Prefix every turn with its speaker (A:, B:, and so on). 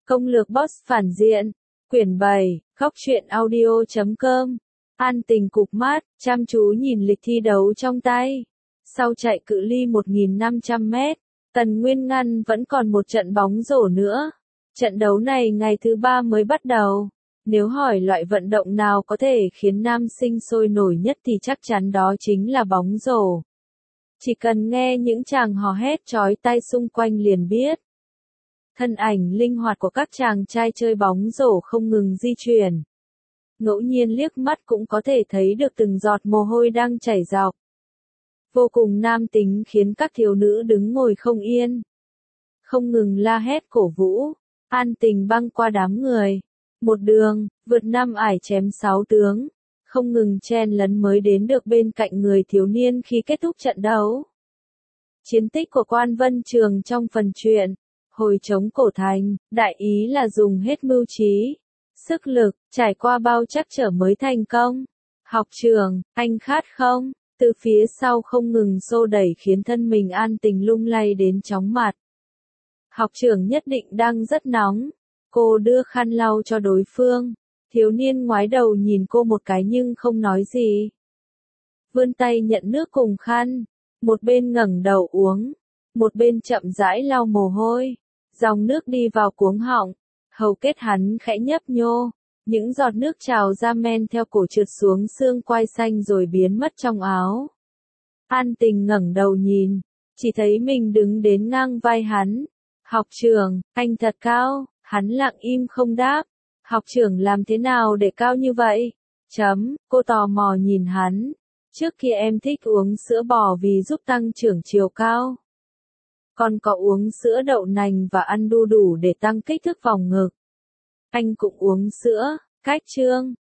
A: Công lược boss phản diện. Quyển 7, Góc truyện audio.com. An Tình cụp mắt, chăm chú nhìn lịch thi đấu trong tay. Sau chạy cự ly 1.500 mét, Tần Nguyên Ngăn vẫn còn một trận bóng rổ nữa. Trận đấu này ngày thứ 3 mới bắt đầu. Nếu hỏi loại vận động nào có thể khiến nam sinh sôi nổi nhất thì chắc chắn đó chính là bóng rổ. Chỉ cần nghe những chàng hò hét chói tai xung quanh liền biết. Thân ảnh linh hoạt của các chàng trai chơi bóng rổ không ngừng di chuyển. Ngẫu nhiên liếc mắt cũng có thể thấy được từng giọt mồ hôi đang chảy dọc. Vô cùng nam tính khiến các thiếu nữ đứng ngồi không yên. Không ngừng la hét cổ vũ. An Tình băng qua đám người. Một đường, vượt 5 ải chém 6 tướng. Không ngừng chen lấn mới đến được bên cạnh người thiếu niên khi kết thúc trận đấu. Chiến tích của Quan Vân Trường trong phần truyện. Hồi chống cổ thành, đại ý là dùng hết mưu trí, sức lực, trải qua bao trắc trở mới thành công. Học trưởng, anh khát không? Từ phía sau không ngừng xô đẩy khiến thân mình An Tình lung lay đến chóng mặt. Học trưởng nhất định đang rất nóng. Cô đưa khăn lau cho đối phương. Thiếu niên ngoái đầu nhìn cô một cái nhưng không nói gì. Vươn tay nhận nước cùng khăn. Một bên ngẩng đầu uống. Một bên chậm rãi lau mồ hôi. Dòng nước đi vào cuống họng. Hầu kết hắn khẽ nhấp nhô. Những giọt nước trào ra men theo cổ trượt xuống xương quai xanh rồi biến mất trong áo. An Tình ngẩng đầu nhìn. Chỉ thấy mình đứng đến ngang vai hắn. Học trưởng, anh thật cao. Hắn lặng im không đáp. Học trưởng làm thế nào để cao như vậy? Cô tò mò nhìn hắn. Trước kia em thích uống sữa bò vì giúp tăng trưởng chiều cao. Còn có uống sữa đậu nành và ăn đu đủ để tăng kích thước vòng ngực. Anh cũng uống sữa, cách chương.